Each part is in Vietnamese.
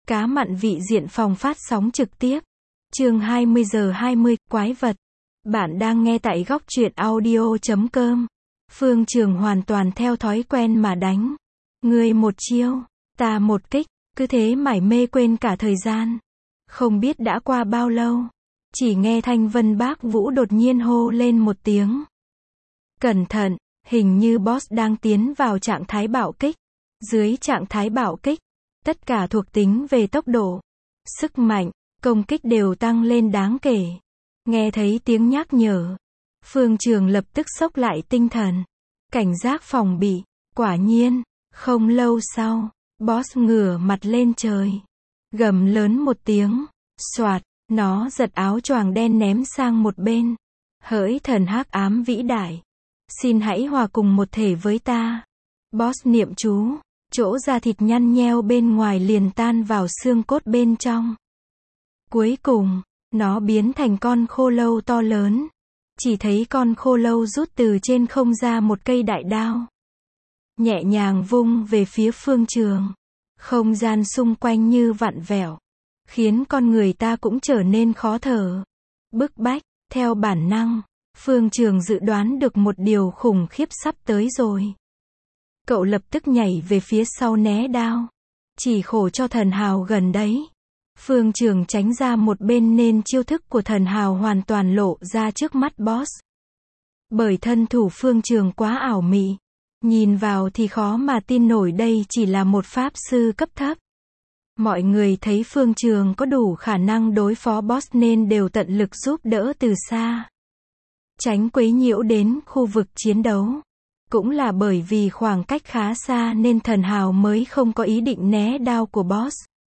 Cá mặn vị diện phòng phát sóng trực tiếp. Chương 20:20, quái vật. Bạn đang nghe tại góc truyện audio.com. Phương Trường hoàn toàn theo thói quen mà đánh. Ngươi một chiêu, ta một kích, cứ thế mải mê quên cả thời gian. Không biết đã qua bao lâu, chỉ nghe Thanh Vân Bác Vũ đột nhiên hô lên một tiếng. Cẩn thận, hình như boss đang tiến vào trạng thái bạo kích. Dưới trạng thái bạo kích, tất cả thuộc tính về tốc độ, sức mạnh, công kích đều tăng lên đáng kể. Nghe thấy tiếng nhắc nhở, Phương Trường lập tức xốc lại tinh thần, cảnh giác phòng bị. Quả nhiên, không lâu sau, boss ngửa mặt lên trời, gầm lớn một tiếng, xoạt, nó giật áo choàng đen ném sang một bên. Hỡi thần hắc ám vĩ đại, xin hãy hòa cùng một thể với ta. Boss niệm chú, chỗ da thịt nhăn nheo bên ngoài liền tan vào xương cốt bên trong. Cuối cùng, nó biến thành con khô lâu to lớn. Chỉ thấy con khô lâu rút từ trên không ra một cây đại đao, nhẹ nhàng vung về phía Phương Trường. Không gian xung quanh như vặn vẹo, khiến con người ta cũng trở nên khó thở. Bức bách, theo bản năng, Phương Trường dự đoán được một điều khủng khiếp sắp tới rồi. Cậu lập tức nhảy về phía sau né đao. Chỉ khổ cho thần hào gần đấy. Phương Trường tránh ra một bên nên chiêu thức của thần hào hoàn toàn lộ ra trước mắt boss. Bởi thân thủ Phương Trường quá ảo mị, nhìn vào thì khó mà tin nổi đây chỉ là một pháp sư cấp thấp. Mọi người thấy Phương Trường có đủ khả năng đối phó boss nên đều tận lực giúp đỡ từ xa, tránh quấy nhiễu đến khu vực chiến đấu. Cũng là bởi vì khoảng cách khá xa nên thần hào mới không có ý định né đao của boss.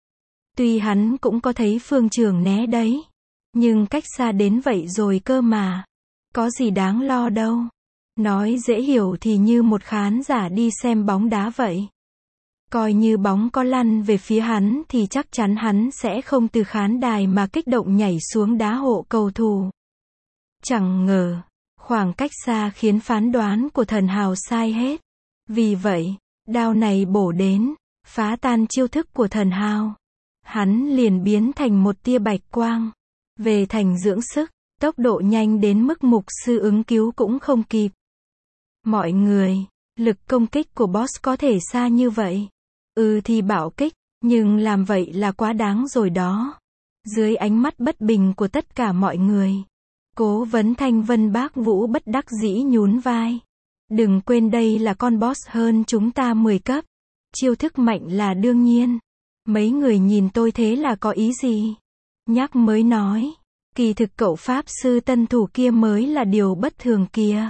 Tuy hắn cũng có thấy Phương Trường né đấy, nhưng cách xa đến vậy rồi cơ mà. Có gì đáng lo đâu. Nói dễ hiểu thì như một khán giả đi xem bóng đá vậy. Coi như bóng có lăn về phía hắn thì chắc chắn hắn sẽ không từ khán đài mà kích động nhảy xuống đá hộ cầu thủ. Chẳng ngờ, khoảng cách xa khiến phán đoán của thần hào sai hết. Vì vậy, đao này bổ đến, phá tan chiêu thức của thần hào. Hắn liền biến thành một tia bạch quang, về thành dưỡng sức, tốc độ nhanh đến mức mục sư ứng cứu cũng không kịp. Mọi người, lực công kích của boss có thể xa như vậy. Thì bạo kích, nhưng làm vậy là quá đáng rồi đó. Dưới ánh mắt bất bình của tất cả mọi người, Cố vấn Thanh Vân Bác Vũ bất đắc dĩ nhún vai. Đừng quên đây là con boss hơn chúng ta 10 cấp. Chiêu thức mạnh là đương nhiên. Mấy người nhìn tôi thế là có ý gì? Nhắc mới nói. Kỳ thực cậu pháp sư tân thủ kia mới là điều bất thường kìa.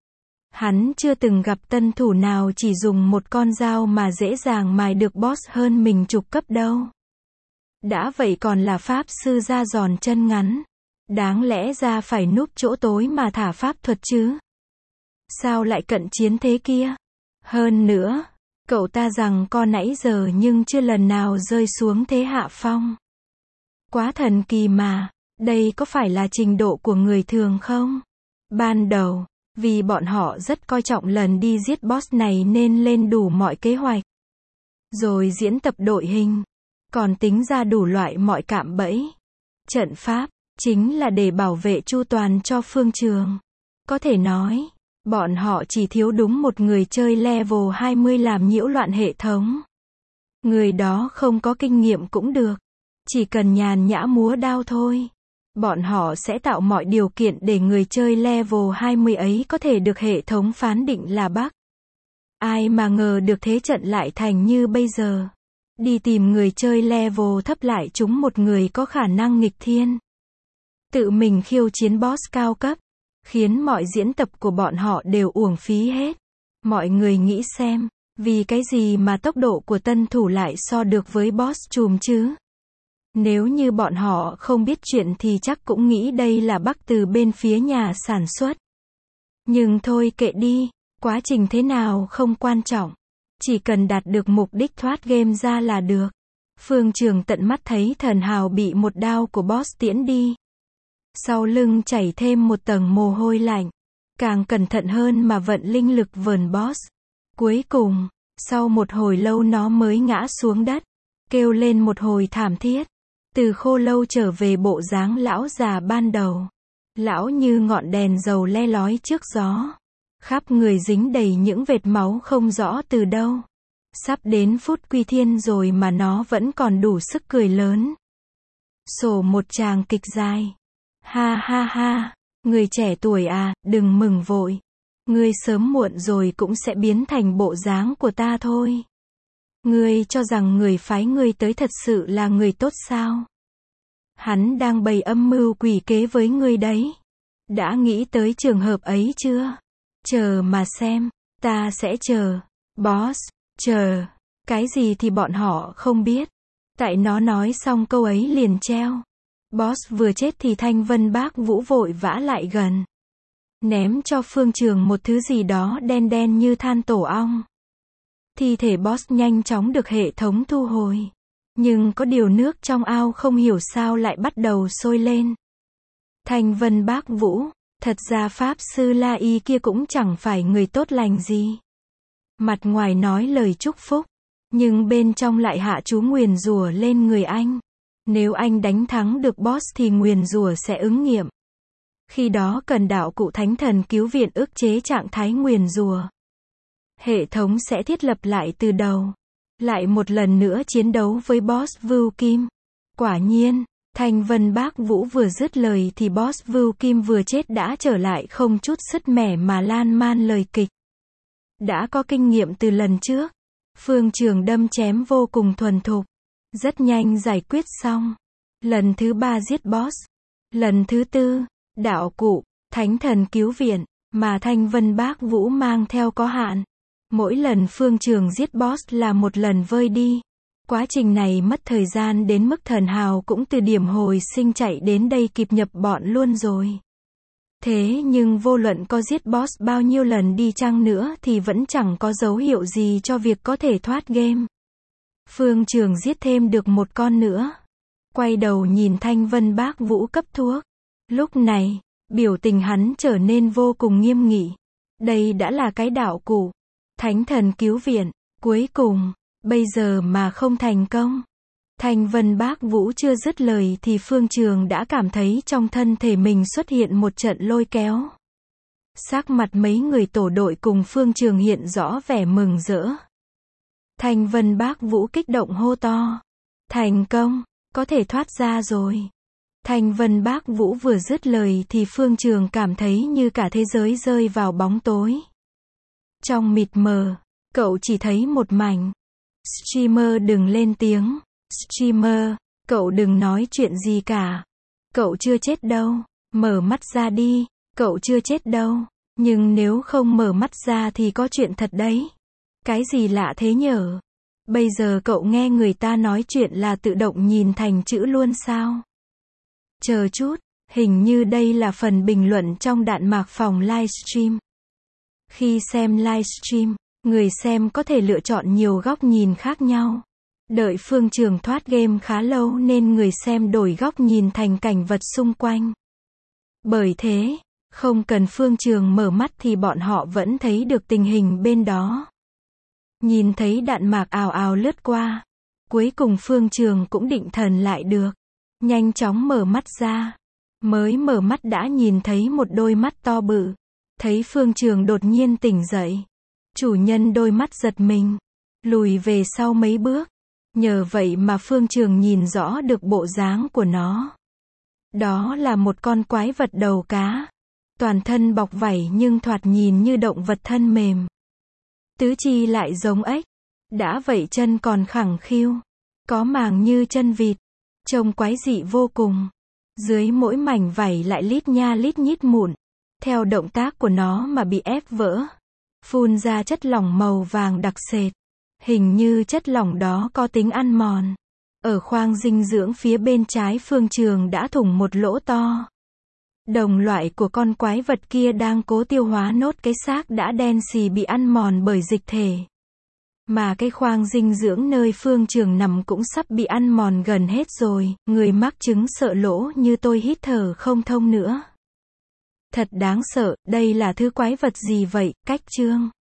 Hắn chưa từng gặp tân thủ nào chỉ dùng một con dao mà dễ dàng mài được boss hơn mình chục cấp đâu. Đã vậy còn là pháp sư da giòn chân ngắn. Đáng lẽ ra phải núp chỗ tối mà thả pháp thuật chứ. Sao lại cận chiến thế kia? Hơn nữa, cậu ta rằng co nãy giờ nhưng chưa lần nào rơi xuống thế hạ phong. Quá thần kỳ mà, đây có phải là trình độ của người thường không? Ban đầu, vì bọn họ rất coi trọng lần đi giết boss này nên lên đủ mọi kế hoạch. Rồi diễn tập đội hình, còn tính ra đủ loại mọi cạm bẫy, trận pháp, chính là để bảo vệ chu toàn cho Phương Trường. Có thể nói, bọn họ chỉ thiếu đúng một người chơi level 20 làm nhiễu loạn hệ thống. Người đó không có kinh nghiệm cũng được, chỉ cần nhàn nhã múa đao thôi. Bọn họ sẽ tạo mọi điều kiện để người chơi level 20 ấy có thể được hệ thống phán định là bug. Ai mà ngờ được thế trận lại thành như bây giờ. Đi tìm người chơi level thấp lại trúng một người có khả năng nghịch thiên. Tự mình khiêu chiến boss cao cấp, khiến mọi diễn tập của bọn họ đều uổng phí hết. Mọi người nghĩ xem, vì cái gì mà tốc độ của tân thủ lại so được với boss trùm chứ? Nếu như bọn họ không biết chuyện thì chắc cũng nghĩ đây là bug từ bên phía nhà sản xuất. Nhưng thôi kệ đi, quá trình thế nào không quan trọng. Chỉ cần đạt được mục đích thoát game ra là được. Phương Trường tận mắt thấy thần hào bị một đao của boss tiễn đi. Sau lưng chảy thêm một tầng mồ hôi lạnh. Càng cẩn thận hơn mà vận linh lực vờn boss. Cuối cùng, sau một hồi lâu nó mới ngã xuống đất. kêu lên một hồi thảm thiết. Từ Khô Lâu trở về bộ dáng lão già ban đầu. Lão như ngọn đèn dầu le lói trước gió. Khắp người dính đầy những vệt máu không rõ từ đâu. Sắp đến phút quy thiên rồi mà nó vẫn còn đủ sức cười lớn. Sổ một tràng kịch dài. Ha ha ha, người trẻ tuổi à, đừng mừng vội. Ngươi sớm muộn rồi cũng sẽ biến thành bộ dáng của ta thôi. Ngươi cho rằng người phái ngươi tới thật sự là người tốt sao? Hắn đang bày âm mưu quỷ kế với ngươi đấy. Đã nghĩ tới trường hợp ấy chưa? Chờ mà xem, ta sẽ chờ. Boss, chờ. Cái gì thì bọn họ không biết. Tại nó nói xong câu ấy liền treo. Boss vừa chết thì Thanh Vân Bác Vũ vội vã lại gần. Ném cho Phương Trường một thứ gì đó đen đen như than tổ ong. Thi thể boss nhanh chóng được hệ thống thu hồi. Nhưng có điều nước trong ao không hiểu sao lại bắt đầu sôi lên. Thanh Vân Bác Vũ, thật ra Pháp Sư La Y kia cũng chẳng phải người tốt lành gì. Mặt ngoài nói lời chúc phúc, nhưng bên trong lại hạ chú nguyền rủa lên người anh. Nếu anh đánh thắng được boss thì nguyền rủa sẽ ứng nghiệm. Khi đó cần đạo cụ Thánh Thần Cứu Viện ức chế trạng thái nguyền rủa. Hệ thống sẽ thiết lập lại từ đầu. Lại một lần nữa chiến đấu với boss Vưu Kim. Quả nhiên, Thanh Vân Bác Vũ vừa dứt lời thì boss Vưu Kim vừa chết đã trở lại không chút sứt mẻ mà lan man lời kịch. Đã có kinh nghiệm từ lần trước. Phương Trường đâm chém vô cùng thuần thục. Rất nhanh giải quyết xong. Lần thứ 3 giết boss. Lần thứ 4, đạo cụ, Thánh Thần Cứu Viện, mà Thanh Vân Bác Vũ mang theo có hạn. Mỗi lần Phương Trường giết boss là một lần vơi đi. Quá trình này mất thời gian đến mức Thần Hào cũng từ điểm hồi sinh chạy đến đây kịp nhập bọn luôn rồi. Thế nhưng vô luận có giết boss bao nhiêu lần đi chăng nữa thì vẫn chẳng có dấu hiệu gì cho việc có thể thoát game. Phương Trường giết thêm được một con nữa. Quay đầu nhìn Thanh Vân Bác Vũ cấp thuốc. Lúc này, biểu tình hắn trở nên vô cùng nghiêm nghị. Đây đã là cái đạo cụ. Thánh Thần Cứu Viện. Cuối cùng, bây giờ mà không thành công. Thanh Vân Bác Vũ chưa dứt lời thì Phương Trường đã cảm thấy trong thân thể mình xuất hiện một trận lôi kéo. Sắc mặt mấy người tổ đội cùng Phương Trường hiện rõ vẻ mừng rỡ. Thanh Vân Bác Vũ kích động hô to. Thành công, có thể thoát ra rồi. Thanh Vân Bác Vũ vừa dứt lời thì Phương Trường cảm thấy như cả thế giới rơi vào bóng tối. Trong mịt mờ, cậu chỉ thấy một mảnh. Streamer đừng lên tiếng. Streamer, cậu đừng nói chuyện gì cả. Cậu chưa chết đâu. Mở mắt ra đi. Cậu chưa chết đâu. Nhưng nếu không mở mắt ra thì có chuyện thật đấy. Cái gì lạ thế nhở? Bây giờ cậu nghe người ta nói chuyện là tự động nhìn thành chữ luôn sao? Chờ chút, hình như đây là phần bình luận trong đạn mạc phòng livestream. Khi xem livestream, người xem có thể lựa chọn nhiều góc nhìn khác nhau. Đợi Phương Trường thoát game khá lâu nên người xem đổi góc nhìn thành cảnh vật xung quanh. Bởi thế, không cần Phương Trường mở mắt thì bọn họ vẫn thấy được tình hình bên đó. Nhìn thấy đạn mạc ào ào lướt qua. Cuối cùng Phương Trường cũng định thần lại được. Nhanh chóng mở mắt ra. Mới mở mắt đã nhìn thấy một đôi mắt to bự. Thấy Phương Trường đột nhiên tỉnh dậy. Chủ nhân đôi mắt giật mình. Lùi về sau mấy bước. Nhờ vậy mà Phương Trường nhìn rõ được bộ dáng của nó. Đó là một con quái vật đầu cá. Toàn thân bọc vảy nhưng thoạt nhìn như động vật thân mềm. Tứ chi lại giống ếch. Đã vậy chân còn khẳng khiu. Có màng như chân vịt. Trông quái dị vô cùng. Dưới mỗi mảnh vảy lại lít nha lít nhít mụn. Theo động tác của nó mà bị ép vỡ. Phun ra chất lỏng màu vàng đặc sệt. Hình như chất lỏng đó có tính ăn mòn. Ở khoang dinh dưỡng phía bên trái Phương Trường đã thủng một lỗ to. Đồng loại của con quái vật kia đang cố tiêu hóa nốt cái xác đã đen xì bị ăn mòn bởi dịch thể. Mà cái khoang dinh dưỡng nơi Phương Trường nằm cũng sắp bị ăn mòn gần hết rồi, người mắc chứng sợ lỗ như tôi hít thở không thông nữa. Thật đáng sợ, đây là thứ quái vật gì vậy, Cách Trương?